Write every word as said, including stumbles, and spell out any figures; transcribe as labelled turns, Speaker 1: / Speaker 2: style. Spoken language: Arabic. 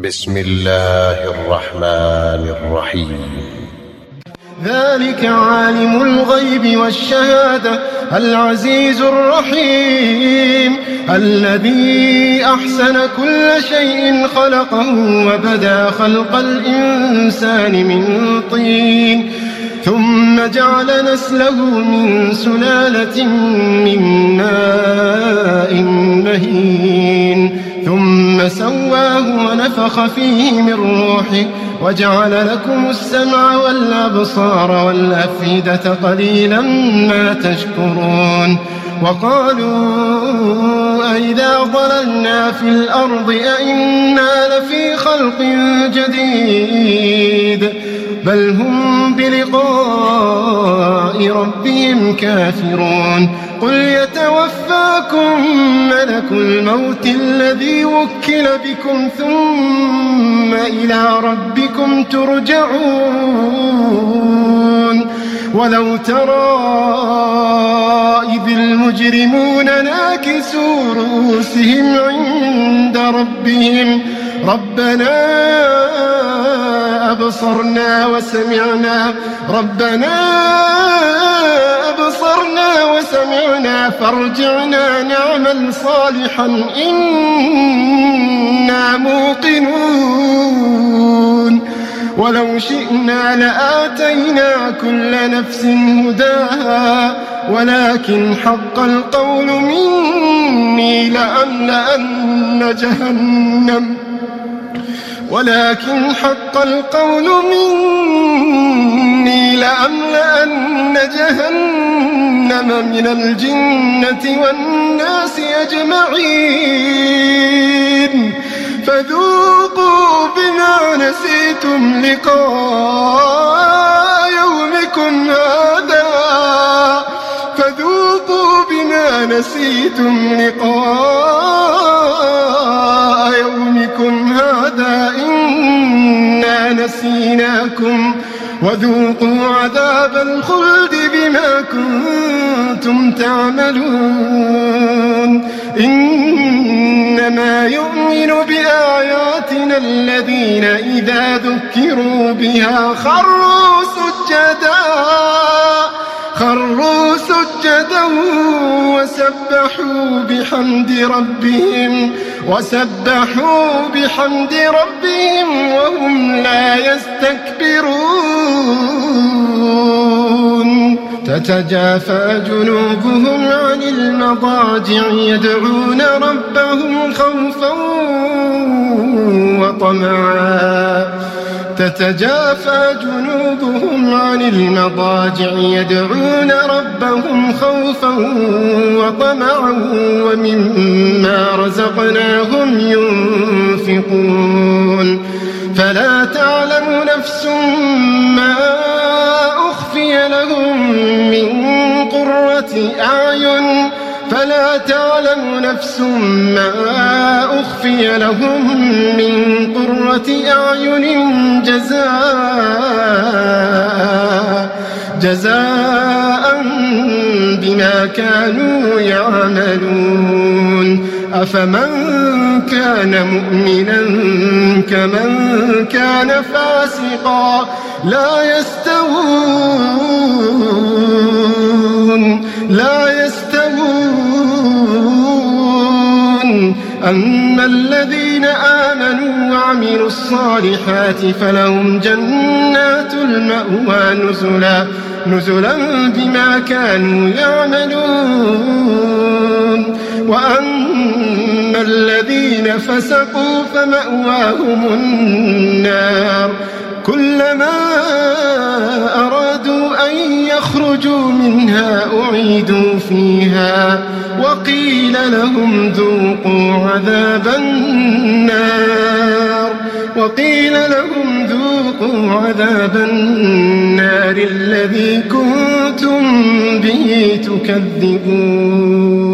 Speaker 1: بسم الله الرحمن الرحيم.
Speaker 2: ذلك عالم الغيب والشهادة العزيز الرحيم الذي أحسن كل شيء خلقه وبدأ خلق الإنسان من طين ثم جعل نسله من سلالة من ماء مهين ثم سواه ونفخ فيه من روحه وجعل لكم السمع والأبصار والأفئدة قليلا ما تشكرون. وقالوا أئذا ضللنا في الأرض أئنا لفي خلق جديد بل هم بلقاء ربهم كافرون. قل يتوفاكم ملك الموت الذي وكل بكم ثم إلى ربكم ترجعون. ولو ترى إذ المجرمون ناكسوا رؤوسهم عند ربهم ربنا أبصرنا وسمعنا ربنا أبصرنا وسمعنا فارجعنا نعمل صالحا إنا موقنون. ولو شئنا لآتينا كل نفس هداها ولكن حق القول مني لأملأن جهنم ولكن حق القول مني لأملأن جهنم من الجنة والناس أجمعين. فذوقوا بما نسيتم لقاء يومكم هذا فذوقوا بما نسيتم لقاء يومكم هذا إنا نسيناكم وذوقوا عذاب الخلد بما كنتم تعملون. إنما يؤمن بآياتنا الذين إذا ذكروا بها خروا سجدا خروا سجدا وسبحوا بحمد ربهم وسبحوا بحمد ربهم وهم لا يستكبرون. تتجافى جنوبهم عن المضاجع يدعون ربهم خوفا وطمعا تتجافى جنوبهم عن المضاجع يدعون ربهم خوفا وطمعا ومما رزقناهم ينفقون. فلا تعلم نفس ما أخفي لهم من قرة أعين فلا تعلم نفس ما أخفي لهم من قرة أعين جزاء جزاء بما كانوا يعملون. أفمن كان مؤمنا كمن كان فاسقا لا يستوون لا يستوون. أما الذين آمنوا وعملوا الصالحات فلهم جنات المأوى نزلا نزلا بما كانوا يعملون. وأما الذين فسقوا فمأواهم النار كلما أرادوا أن يخرجوا منها أعيدوا فيها وقيل لهم ذوقوا عذاب النار وقيل لهم ذوقوا عذاب النار الذي كنتم به تكذبون.